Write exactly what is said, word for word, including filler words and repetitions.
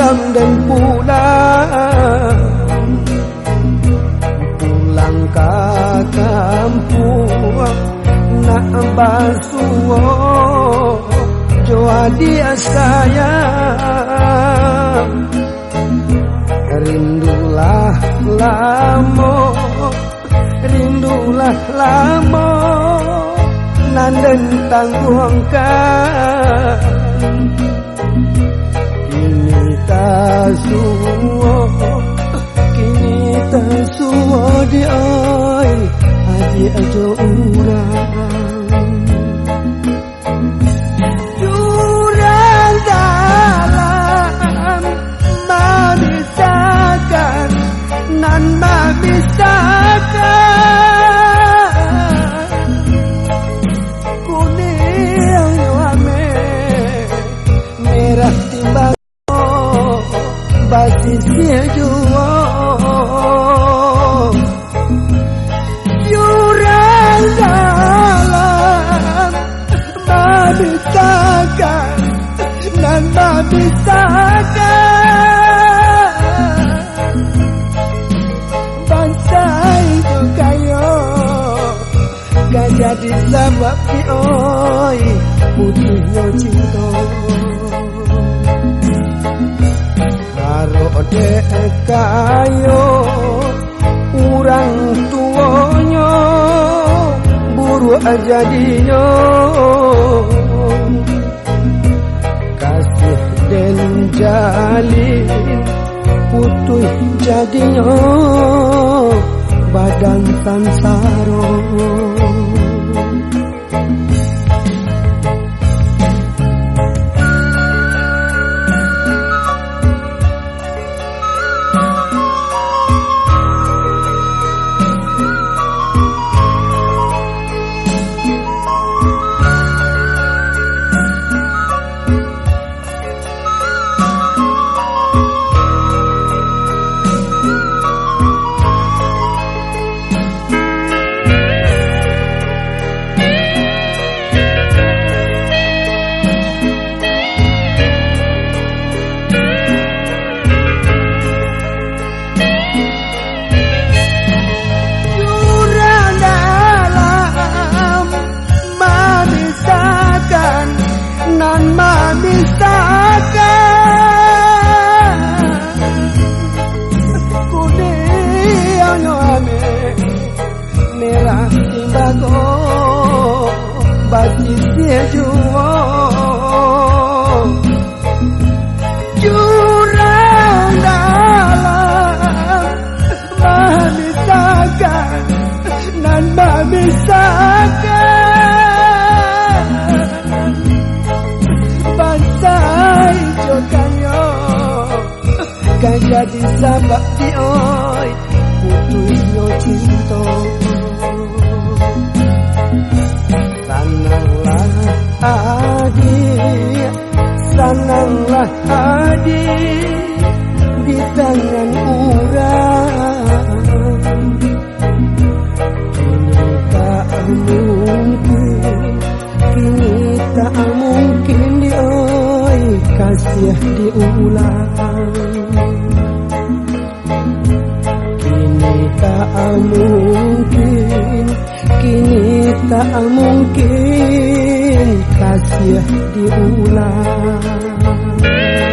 malam dan pulang, pulang ke kampung nak basuh jua dia sayang. Rindulah lamo, rindulah lamo nanden tangguhkan. Kini tasuo, kini tasuo di oi adi ajo urang. Jurang dalam memisahkan, nan memisahkan. Kuning wame merah timbang basisnya jua. Jurang dalam memisahkan, nan memisahkan. Bansai juga yo gak jadi sebab di oi putihnya cinta. Karo dek kayo urang tuonyo buru aja dinyo. Kasih dan jalin putuh jadinya badan sansaro. Merah timbago basisnya jua. Jurang dalam memisahkan, nan memisahkan. Bansai jokanyo kan jadi sabak di oi putusnya cinta. Sananglah adik, sananglah adik di tangan urang. Kini tak mungkin, kini tak mungkin di oi kasih diulang. Kini tak mungkin, kini tak mungkin kasih diulang.